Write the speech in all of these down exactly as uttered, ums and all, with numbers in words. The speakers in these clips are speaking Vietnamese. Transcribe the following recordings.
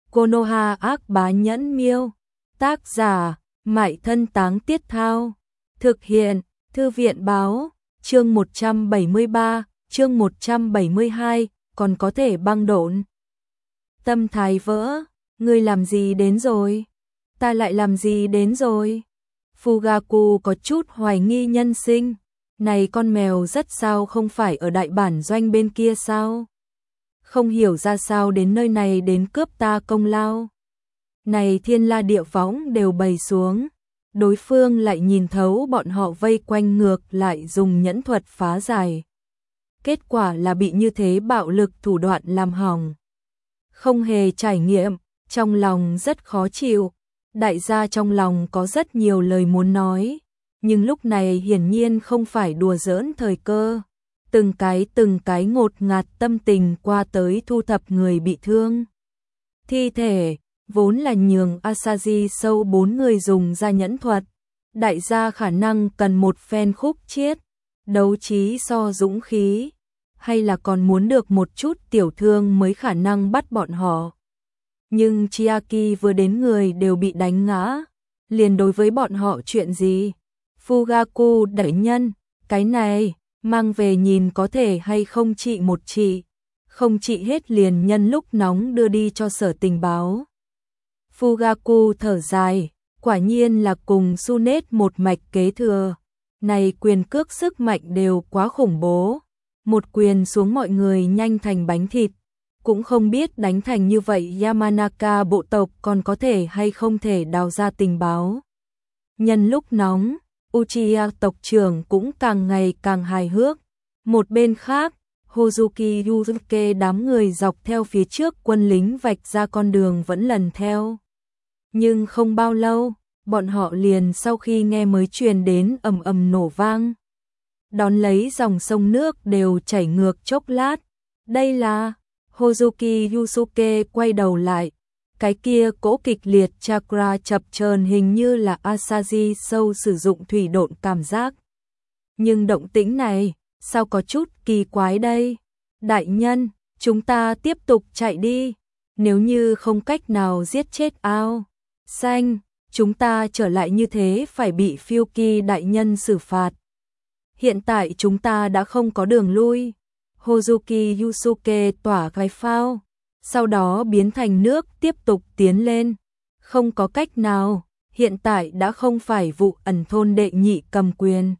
Konoha ác bá nhẫn miêu. Tác giả, Mại Thân Táng Tiết Thao. Thực hiện, Thư viện báo, chương một trăm bảy mươi ba, chương một trăm bảy mươi hai, còn có thể băng độn. Tâm thái vỡ, ngươi làm gì đến rồi? Ta lại làm gì đến rồi? Fugaku có chút hoài nghi nhân sinh. Này con mèo rất sao không phải ở đại bản doanh bên kia sao? Không hiểu ra sao đến nơi này đến cướp ta công lao. Này thiên la địa võng đều bày xuống. Đối phương lại nhìn thấu bọn họ vây quanh ngược lại dùng nhẫn thuật phá giải. Kết quả là bị như thế bạo lực thủ đoạn làm hỏng. Không hề trải nghiệm, trong lòng rất khó chịu. Đại gia trong lòng có rất nhiều lời muốn nói. Nhưng lúc này hiển nhiên không phải đùa giỡn thời cơ. Từng cái từng cái ngột ngạt tâm tình qua tới thu thập người bị thương. Thi thể, vốn là nhường Asahi sâu bốn người dùng ra nhẫn thuật. Đại gia khả năng cần một phen khúc chiết, đấu trí so dũng khí, hay là còn muốn được một chút tiểu thương mới khả năng bắt bọn họ. Nhưng Chiaki vừa đến người đều bị đánh ngã, liền đối với bọn họ chuyện gì? Fugaku đại nhân, cái này, mang về nhìn có thể hay không trị một trị, không trị hết liền nhân lúc nóng đưa đi cho sở tình báo. Fugaku thở dài, quả nhiên là cùng Sunet một mạch kế thừa. Này quyền cước sức mạnh đều quá khủng bố. Một quyền xuống mọi người nhanh thành bánh thịt. Cũng không biết đánh thành như vậy Yamanaka bộ tộc còn có thể hay không thể đào ra tình báo. Nhân lúc nóng, Uchiha tộc trưởng cũng càng ngày càng hài hước. Một bên khác, Hozuki Yusuke đám người dọc theo phía trước quân lính vạch ra con đường vẫn lần theo. Nhưng không bao lâu, bọn họ liền sau khi nghe mới truyền đến ầm ầm nổ vang. Đón lấy dòng sông nước đều chảy ngược chốc lát. Đây là... Hozuki Yusuke quay đầu lại. Cái kia cỗ kịch liệt chakra chập chờn hình như là Asahi sâu sử dụng thủy độn cảm giác. Nhưng động tĩnh này, sao có chút kỳ quái đây? Đại nhân, chúng ta tiếp tục chạy đi. Nếu như không cách nào giết chết ao xanh, chúng ta trở lại như thế phải bị Fyuki đại nhân xử phạt. Hiện tại chúng ta đã không có đường lui. Hozuki Yusuke tỏa cái phao, sau đó biến thành nước tiếp tục tiến lên. Không có cách nào, hiện tại đã không phải vụ ẩn thôn đệ nhị cầm quyền.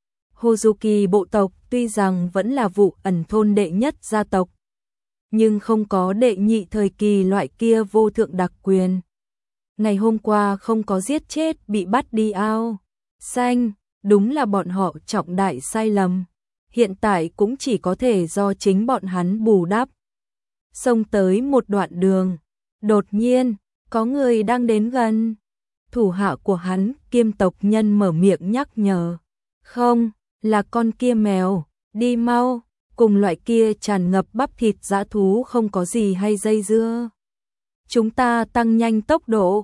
Hozuki bộ tộc tuy rằng vẫn là vụ ẩn thôn đệ nhất gia tộc, nhưng không có đệ nhị thời kỳ loại kia vô thượng đặc quyền. Ngày hôm qua không có giết chết bị bắt đi ao xanh, đúng là bọn họ trọng đại sai lầm. Hiện tại cũng chỉ có thể do chính bọn hắn bù đắp. Xông tới một đoạn đường, đột nhiên, có người đang đến gần. Thủ hạ của hắn, kiêm tộc nhân mở miệng nhắc nhở. Không, là con kia mèo, đi mau, cùng loại kia tràn ngập bắp thịt dã thú không có gì hay dây dưa. Chúng ta tăng nhanh tốc độ.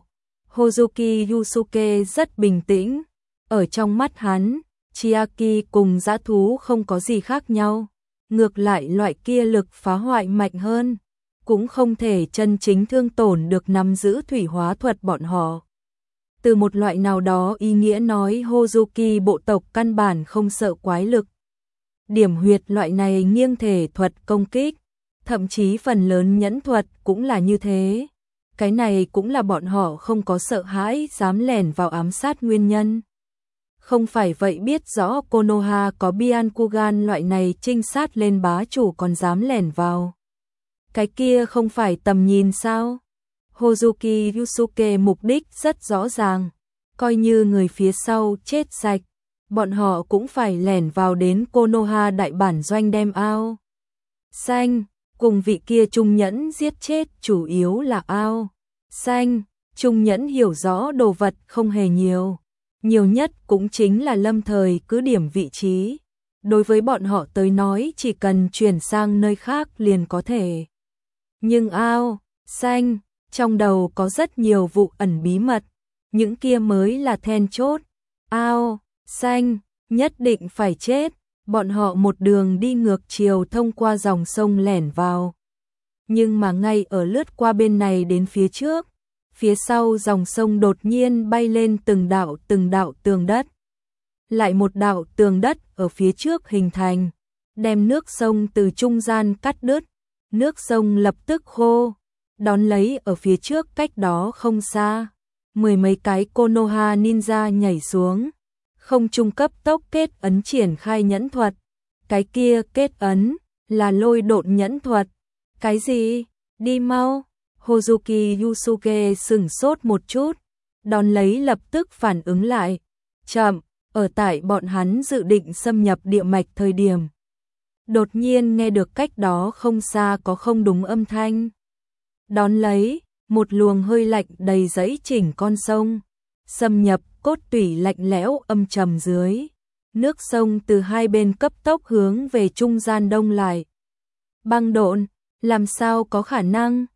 Hozuki Yusuke rất bình tĩnh. Ở trong mắt hắn, Chiaki cùng dã thú không có gì khác nhau. Ngược lại loại kia lực phá hoại mạnh hơn, cũng không thể chân chính thương tổn được nắm giữ thủy hóa thuật bọn họ. Từ một loại nào đó ý nghĩa nói Hozuki bộ tộc căn bản không sợ quái lực. Điểm huyệt loại này nghiêng thể thuật công kích, thậm chí phần lớn nhẫn thuật cũng là như thế. Cái này cũng là bọn họ không có sợ hãi dám lẻn vào ám sát nguyên nhân. Không phải vậy biết rõ Konoha có Byakugan loại này trinh sát lên bá chủ còn dám lẻn vào. Cái kia không phải tầm nhìn sao? Hozuki Yusuke mục đích rất rõ ràng. Coi như người phía sau chết sạch, bọn họ cũng phải lẻn vào đến Konoha đại bản doanh đem ao xanh, cùng vị kia trung nhẫn giết chết chủ yếu là ao xanh. Trung nhẫn hiểu rõ đồ vật không hề nhiều. Nhiều nhất cũng chính là lâm thời cứ điểm vị trí. Đối với bọn họ tới nói chỉ cần chuyển sang nơi khác liền có thể. Nhưng ao xanh, trong đầu có rất nhiều vụ ẩn bí mật. Những kia mới là then chốt. Ao xanh, nhất định phải chết. Bọn họ một đường đi ngược chiều thông qua dòng sông lẻn vào. Nhưng mà ngay ở lướt qua bên này đến phía trước, phía sau dòng sông đột nhiên bay lên từng đạo từng đạo tường đất. Lại một đạo tường đất ở phía trước hình thành, đem nước sông từ trung gian cắt đứt, nước sông lập tức khô, đón lấy ở phía trước cách đó không xa, mười mấy cái Konoha ninja nhảy xuống, không trung cấp tốc kết ấn triển khai nhẫn thuật. Cái kia kết ấn là lôi độn nhẫn thuật. Cái gì? Đi mau. Hozuki Yusuke sửng sốt một chút, đón lấy lập tức phản ứng lại. Chậm, ở tại bọn hắn dự định xâm nhập địa mạch thời điểm. Đột nhiên nghe được cách đó không xa có không đúng âm thanh. Đón lấy, một luồng hơi lạnh đầy dẫy chỉnh con sông, xâm nhập cốt tủy lạnh lẽo âm trầm dưới. Nước sông từ hai bên cấp tốc hướng về trung gian đông lại. Băng độn, làm sao có khả năng?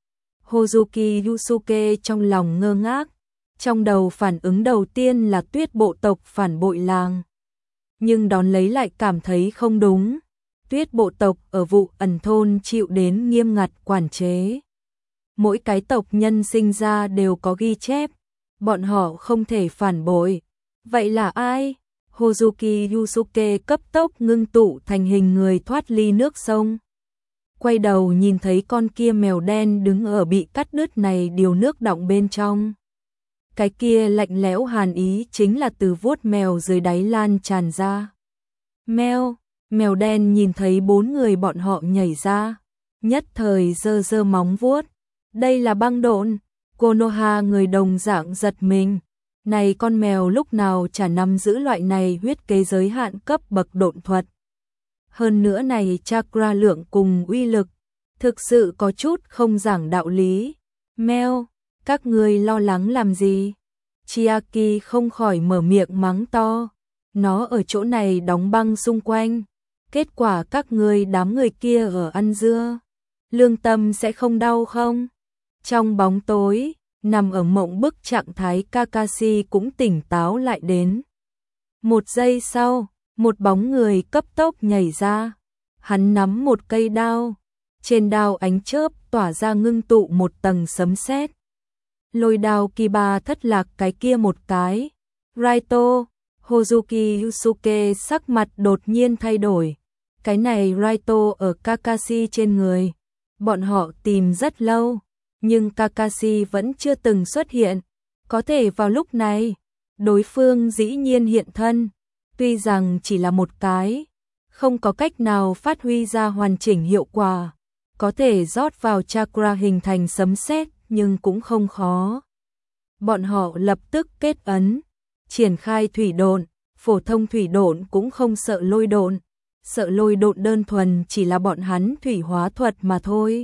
Hozuki Yusuke trong lòng ngơ ngác, trong đầu phản ứng đầu tiên là tuyết bộ tộc phản bội làng. Nhưng đón lấy lại cảm thấy không đúng. Tuyết bộ tộc ở vụ ẩn thôn chịu đến nghiêm ngặt quản chế. Mỗi cái tộc nhân sinh ra đều có ghi chép, bọn họ không thể phản bội. Vậy là ai? Hozuki Yusuke cấp tốc ngưng tụ thành hình người thoát ly nước sông. Quay đầu nhìn thấy con kia mèo đen đứng ở bị cắt đứt này điều nước đọng bên trong. Cái kia lạnh lẽo hàn ý chính là từ vuốt mèo dưới đáy lan tràn ra. Mèo, mèo đen nhìn thấy bốn người bọn họ nhảy ra, nhất thời giơ giơ móng vuốt. Đây là băng độn. Konoha người đồng dạng giật mình. Này con mèo lúc nào chả nắm giữ loại này huyết kế giới hạn cấp bậc độn thuật. Hơn nữa này chakra lượng cùng uy lực, thực sự có chút không giảng đạo lý. Mèo, các ngươi lo lắng làm gì? Chiaki không khỏi mở miệng mắng to. Nó ở chỗ này đóng băng xung quanh. Kết quả các ngươi đám người kia ở ăn dưa. Lương tâm sẽ không đau không? Trong bóng tối, nằm ở mộng bức trạng thái Kakashi cũng tỉnh táo lại đến. Một giây sau, một bóng người cấp tốc nhảy ra. Hắn nắm một cây đao. Trên đao ánh chớp tỏa ra ngưng tụ một tầng sấm sét. Lôi đao Kiba thất lạc cái kia một cái. Raito, Hozuki Yusuke sắc mặt đột nhiên thay đổi. Cái này Raito ở Kakashi trên người. Bọn họ tìm rất lâu, nhưng Kakashi vẫn chưa từng xuất hiện. Có thể vào lúc này, đối phương dĩ nhiên hiện thân. Tuy rằng chỉ là một cái, không có cách nào phát huy ra hoàn chỉnh hiệu quả. Có thể rót vào chakra hình thành sấm sét, nhưng cũng không khó. Bọn họ lập tức kết ấn, triển khai thủy độn. Phổ thông thủy độn cũng không sợ lôi độn. Sợ lôi độn đơn thuần chỉ là bọn hắn thủy hóa thuật mà thôi.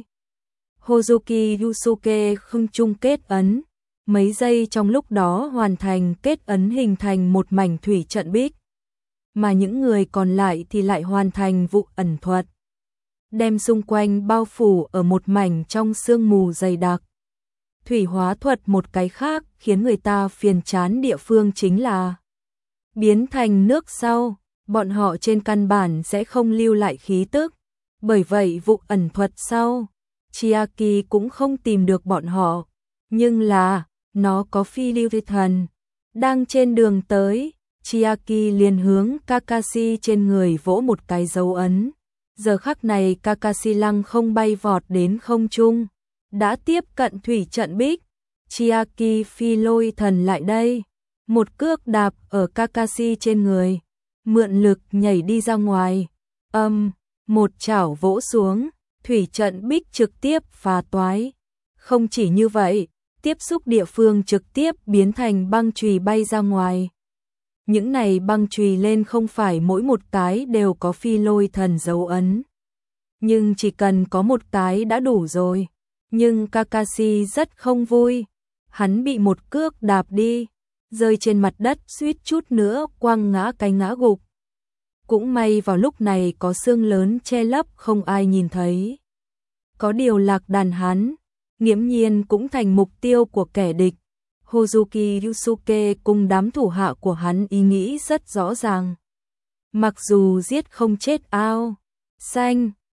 Hozuki Yusuke không chung kết ấn. Mấy giây trong lúc đó hoàn thành kết ấn hình thành một mảnh thủy trận bích. Mà những người còn lại thì lại hoàn thành vụ ẩn thuật. Đem xung quanh bao phủ ở một mảnh trong sương mù dày đặc. Thủy hóa thuật một cái khác khiến người ta phiền chán địa phương chính là biến thành nước sau, bọn họ trên căn bản sẽ không lưu lại khí tức. Bởi vậy vụ ẩn thuật sau, Chiaki cũng không tìm được bọn họ. Nhưng là, nó có phi lưu thi thần. Đang trên đường tới, Chiaki liền hướng Kakashi trên người vỗ một cái dấu ấn. Giờ khắc này Kakashi lăng không bay vọt đến không trung. Đã tiếp cận thủy trận bích. Chiaki phi lôi thần lại đây. Một cước đạp ở Kakashi trên người. Mượn lực nhảy đi ra ngoài. Âm, một chảo vỗ xuống. Thủy trận bích trực tiếp phá toái. Không chỉ như vậy, tiếp xúc địa phương trực tiếp biến thành băng chùy bay ra ngoài. Những này băng chùy lên không phải mỗi một cái đều có phi lôi thần dấu ấn. Nhưng chỉ cần có một cái đã đủ rồi. Nhưng Kakashi rất không vui. Hắn bị một cước đạp đi, rơi trên mặt đất suýt chút nữa quăng ngã cái ngã gục. Cũng may vào lúc này có xương lớn che lấp không ai nhìn thấy. Có điều lạc đàn hắn, nghiễm nhiên cũng thành mục tiêu của kẻ địch. Hozuki Yusuke cùng đám thủ hạ của hắn ý nghĩ rất rõ ràng. Mặc dù giết không chết ao xanh,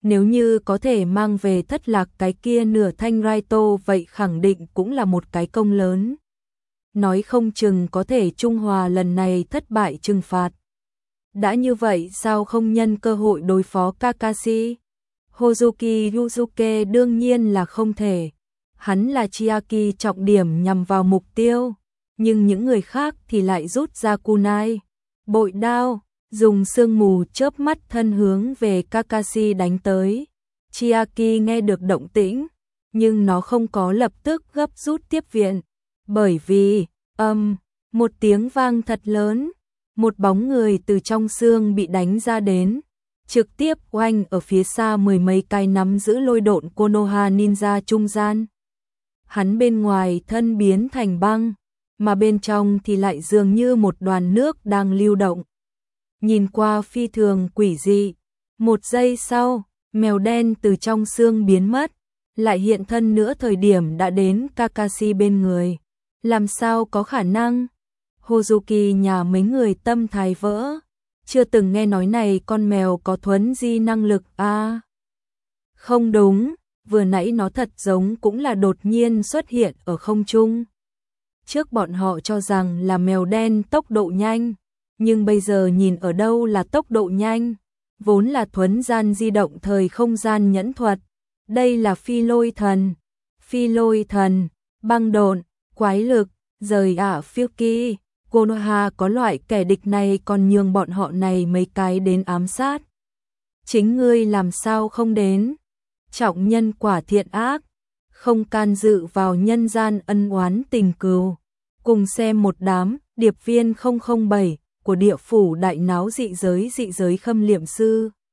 Nếu như có thể mang về thất lạc cái kia nửa thanh Raito vậy khẳng định cũng là một cái công lớn. Nói không chừng có thể Trung Hòa lần này thất bại trừng phạt. Đã như vậy sao không nhân cơ hội đối phó Kakashi? Hozuki Yusuke đương nhiên là không thể. Hắn là Chiaki trọng điểm nhằm vào mục tiêu. Nhưng những người khác thì lại rút ra kunai, bội đao, dùng sương mù chớp mắt thân hướng về Kakashi đánh tới. Chiaki nghe được động tĩnh, nhưng nó không có lập tức gấp rút tiếp viện. Bởi vì, âm, um, một tiếng vang thật lớn, một bóng người từ trong xương bị đánh ra đến, trực tiếp oanh ở phía xa mười mấy cái nắm giữ lôi độn Konoha ninja trung gian. Hắn bên ngoài thân biến thành băng, mà bên trong thì lại dường như một đoàn nước đang lưu động. Nhìn qua phi thường quỷ dị, một giây sau, mèo đen từ trong xương biến mất, lại hiện thân nữa thời điểm đã đến Kakashi bên người. Làm sao có khả năng? Hozuki nhà mấy người tâm thái vỡ, chưa từng nghe nói này con mèo có thuấn di năng lực à? Không đúng, vừa nãy nó thật giống cũng là đột nhiên xuất hiện ở không trung. Trước bọn họ cho rằng là mèo đen tốc độ nhanh, nhưng bây giờ nhìn ở đâu là tốc độ nhanh, vốn là thuấn gian di động thời không gian nhẫn thuật. Đây là phi lôi thần, phi lôi thần, băng độn, quái lực, rời ả phiêu kỳ. Konoha có loại kẻ địch này còn nhường bọn họ này mấy cái đến ám sát. Chính ngươi làm sao không đến? Trọng nhân quả thiện ác, không can dự vào nhân gian ân oán tình cừu. Cùng xem một đám điệp viên không không bảy của địa phủ đại náo dị giới dị giới khâm liệm sư.